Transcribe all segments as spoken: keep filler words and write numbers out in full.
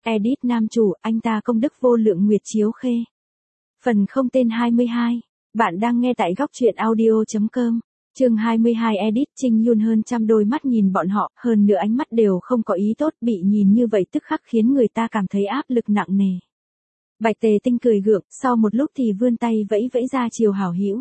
Edit nam chủ, anh ta công đức vô lượng Nguyệt Chiếu Khê. Phần không tên hai mươi hai. Bạn đang nghe tại góc truyện audio.com. Chương hai mươi hai Edit Trinh Yun hơn trăm đôi mắt nhìn bọn họ, hơn nữa ánh mắt đều không có ý tốt, bị nhìn như vậy tức khắc khiến người ta cảm thấy áp lực nặng nề. Bạch Tề Tinh cười gượng, sau một lúc thì vươn tay vẫy vẫy ra chiều hảo hữu.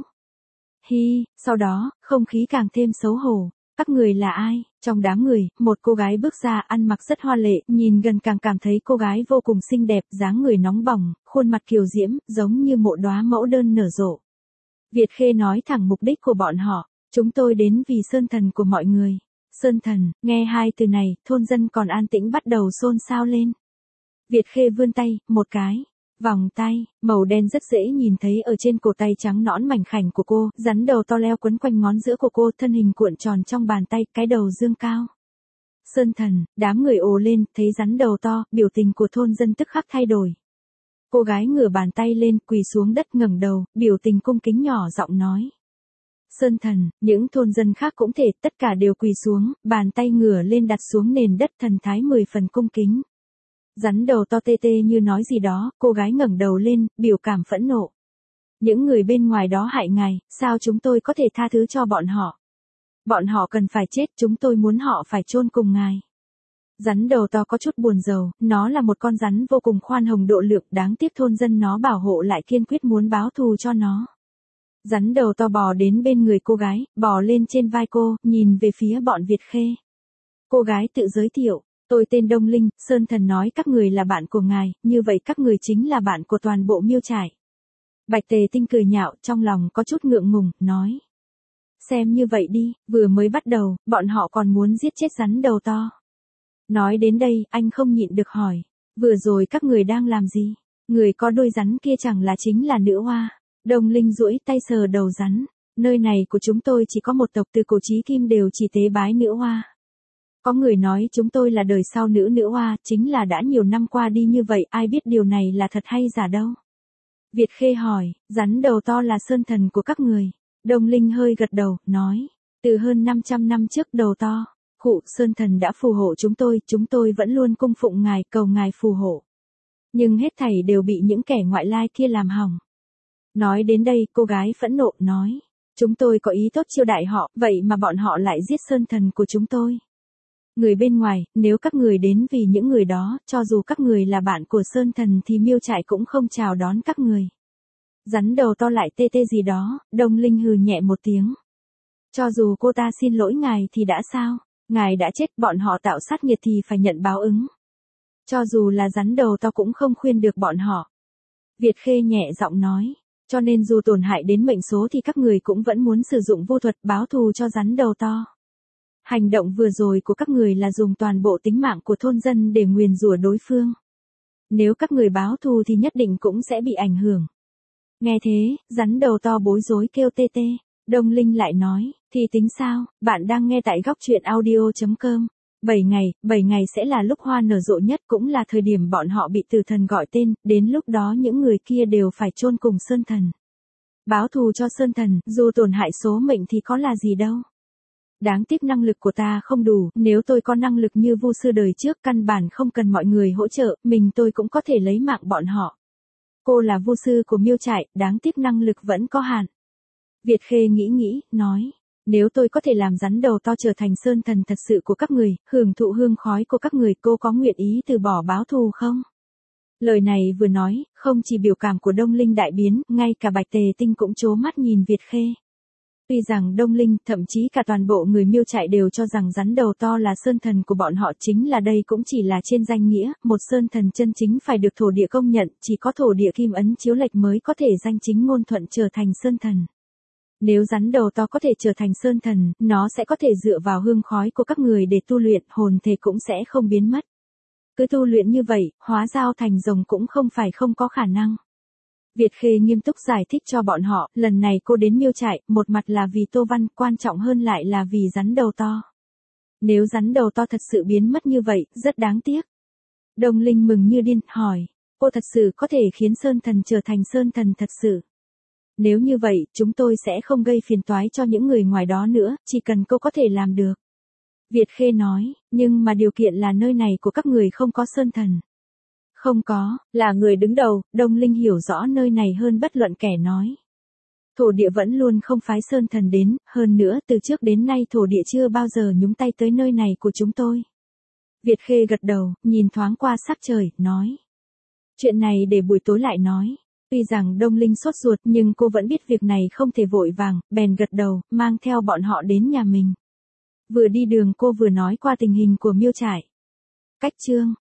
Hi, sau đó, không khí càng thêm xấu hổ. Các người là ai? Trong đám người, một cô gái bước ra ăn mặc rất hoa lệ, nhìn gần càng cảm thấy cô gái vô cùng xinh đẹp, dáng người nóng bỏng, khuôn mặt kiều diễm, giống như mộ đóa mẫu đơn nở rộ. Việt Khê nói thẳng mục đích của bọn họ, chúng tôi đến vì sơn thần của mọi người. Sơn thần, nghe hai từ này, thôn dân còn an tĩnh bắt đầu xôn xao lên. Việt Khê vươn tay, một cái. Vòng tay, màu đen rất dễ nhìn thấy ở trên cổ tay trắng nõn mảnh khảnh của cô, rắn đầu to leo quấn quanh ngón giữa của cô, thân hình cuộn tròn trong bàn tay, cái đầu dương cao. Sơn thần, đám người ồ lên, thấy rắn đầu to, biểu tình của thôn dân tức khắc thay đổi. Cô gái ngửa bàn tay lên, quỳ xuống đất ngẩng đầu, biểu tình cung kính nhỏ giọng nói. Sơn thần, những thôn dân khác cũng thể, tất cả đều quỳ xuống, bàn tay ngửa lên đặt xuống nền đất, thần thái mười phần cung kính. Rắn đầu to tê tê như nói gì đó, cô gái ngẩng đầu lên, biểu cảm phẫn nộ. Những người bên ngoài đó hại ngài, sao chúng tôi có thể tha thứ cho bọn họ? Bọn họ cần phải chết, chúng tôi muốn họ phải chôn cùng ngài. Rắn đầu to có chút buồn rầu, nó là một con rắn vô cùng khoan hồng độ lượng, đáng tiếc thôn dân nó bảo hộ lại kiên quyết muốn báo thù cho nó. Rắn đầu to bò đến bên người cô gái, bò lên trên vai cô, nhìn về phía bọn Việt Khê. Cô gái tự giới thiệu. Tôi tên Đông Linh, Sơn thần nói các người là bạn của ngài, như vậy các người chính là bạn của toàn bộ Miêu Trại. Bạch Tề Tinh cười nhạo, trong lòng có chút ngượng ngùng, nói. Xem như vậy đi, vừa mới bắt đầu, bọn họ còn muốn giết chết rắn đầu to. Nói đến đây, anh không nhịn được hỏi, vừa rồi các người đang làm gì? Người có đôi rắn kia chẳng là chính là nữ hoa. Đông Linh duỗi tay sờ đầu rắn, nơi này của chúng tôi chỉ có một tộc, từ cổ chí kim đều chỉ tế bái nữ hoa. Có người nói chúng tôi là đời sau nữ nữ hoa, chính là đã nhiều năm qua đi như vậy, ai biết điều này là thật hay giả đâu. Việt Khê hỏi, rắn đầu to là sơn thần của các người. Đông Linh hơi gật đầu, nói, từ hơn năm trăm năm trước đầu to, khụ sơn thần đã phù hộ chúng tôi, chúng tôi vẫn luôn cung phụng ngài, cầu ngài phù hộ. Nhưng hết thảy đều bị những kẻ ngoại lai kia làm hỏng. Nói đến đây, cô gái phẫn nộ, nói, chúng tôi có ý tốt chiêu đại họ, vậy mà bọn họ lại giết sơn thần của chúng tôi. Người bên ngoài, nếu các người đến vì những người đó, cho dù các người là bạn của Sơn thần thì Miêu Trại cũng không chào đón các người. Rắn đầu to lại tê tê gì đó, Đông Linh hừ nhẹ một tiếng. Cho dù cô ta xin lỗi ngài thì đã sao, ngài đã chết, bọn họ tạo sát nghiệt thì phải nhận báo ứng. Cho dù là rắn đầu to cũng không khuyên được bọn họ. Việt Khê nhẹ giọng nói, cho nên dù tổn hại đến mệnh số thì các người cũng vẫn muốn sử dụng vô thuật báo thù cho rắn đầu to. Hành động vừa rồi của các người là dùng toàn bộ tính mạng của thôn dân để nguyền rủa đối phương. Nếu các người báo thù thì nhất định cũng sẽ bị ảnh hưởng. Nghe thế, rắn đầu to bối rối kêu tê tê. Đông Linh lại nói, thì tính sao, bạn đang nghe tại góc truyện audio.com. bảy ngày, bảy ngày sẽ là lúc hoa nở rộ nhất, cũng là thời điểm bọn họ bị tử thần gọi tên, đến lúc đó những người kia đều phải chôn cùng sơn thần. Báo thù cho sơn thần, dù tổn hại số mệnh thì có là gì đâu. Đáng tiếc năng lực của ta không đủ, nếu tôi có năng lực như vu sư đời trước căn bản không cần mọi người hỗ trợ, mình tôi cũng có thể lấy mạng bọn họ. Cô là vu sư của Miêu Trại, đáng tiếc năng lực vẫn có hạn. Việt Khê nghĩ nghĩ, nói, nếu tôi có thể làm rắn đầu to trở thành sơn thần thật sự của các người, hưởng thụ hương khói của các người, cô có nguyện ý từ bỏ báo thù không? Lời này vừa nói, không chỉ biểu cảm của Đông Linh đại biến, ngay cả Bạch Tề Tinh cũng trố mắt nhìn Việt Khê. Tuy rằng Đông Linh, thậm chí cả toàn bộ người Miêu Trại đều cho rằng rắn đầu to là sơn thần của bọn họ, chính là đây cũng chỉ là trên danh nghĩa, một sơn thần chân chính phải được thổ địa công nhận, chỉ có thổ địa kim ấn chiếu lệch mới có thể danh chính ngôn thuận trở thành sơn thần. Nếu rắn đầu to có thể trở thành sơn thần, nó sẽ có thể dựa vào hương khói của các người để tu luyện, hồn thể cũng sẽ không biến mất. Cứ tu luyện như vậy, hóa dao thành rồng cũng không phải không có khả năng. Việt Khê nghiêm túc giải thích cho bọn họ, lần này cô đến Miêu Trại, một mặt là vì Tô Văn, quan trọng hơn lại là vì rắn đầu to. Nếu rắn đầu to thật sự biến mất như vậy, rất đáng tiếc. Đông Linh mừng như điên, hỏi, cô thật sự có thể khiến sơn thần trở thành sơn thần thật sự. Nếu như vậy, chúng tôi sẽ không gây phiền toái cho những người ngoài đó nữa, chỉ cần cô có thể làm được. Việt Khê nói, nhưng mà điều kiện là nơi này của các người không có sơn thần. Không có, là người đứng đầu, Đông Linh hiểu rõ nơi này hơn bất luận kẻ nói. Thổ địa vẫn luôn không phái sơn thần đến, hơn nữa từ trước đến nay thổ địa chưa bao giờ nhúng tay tới nơi này của chúng tôi. Việt Khê gật đầu, nhìn thoáng qua sắc trời, nói. Chuyện này để buổi tối lại nói. Tuy rằng Đông Linh sốt ruột nhưng cô vẫn biết việc này không thể vội vàng, bèn gật đầu, mang theo bọn họ đến nhà mình. Vừa đi đường cô vừa nói qua tình hình của Miêu Trại. Cách chương